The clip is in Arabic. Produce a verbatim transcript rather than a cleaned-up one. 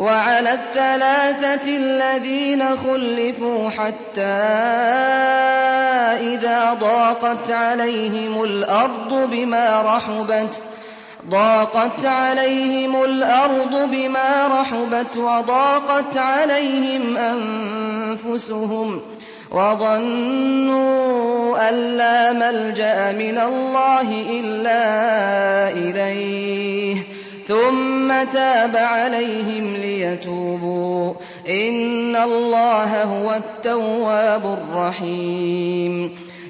وعلى الثلاثة الذين خلفوا حتى إذا ضاقت عليهم الأرض بما رحبت ضاقت عليهم الأرض بما رحبت وضاقت عليهم أنفسهم وظنوا أن لا ملجأ من الله إلا إليه ثم تاب عليهم ليتوبوا إن الله هو التواب الرحيم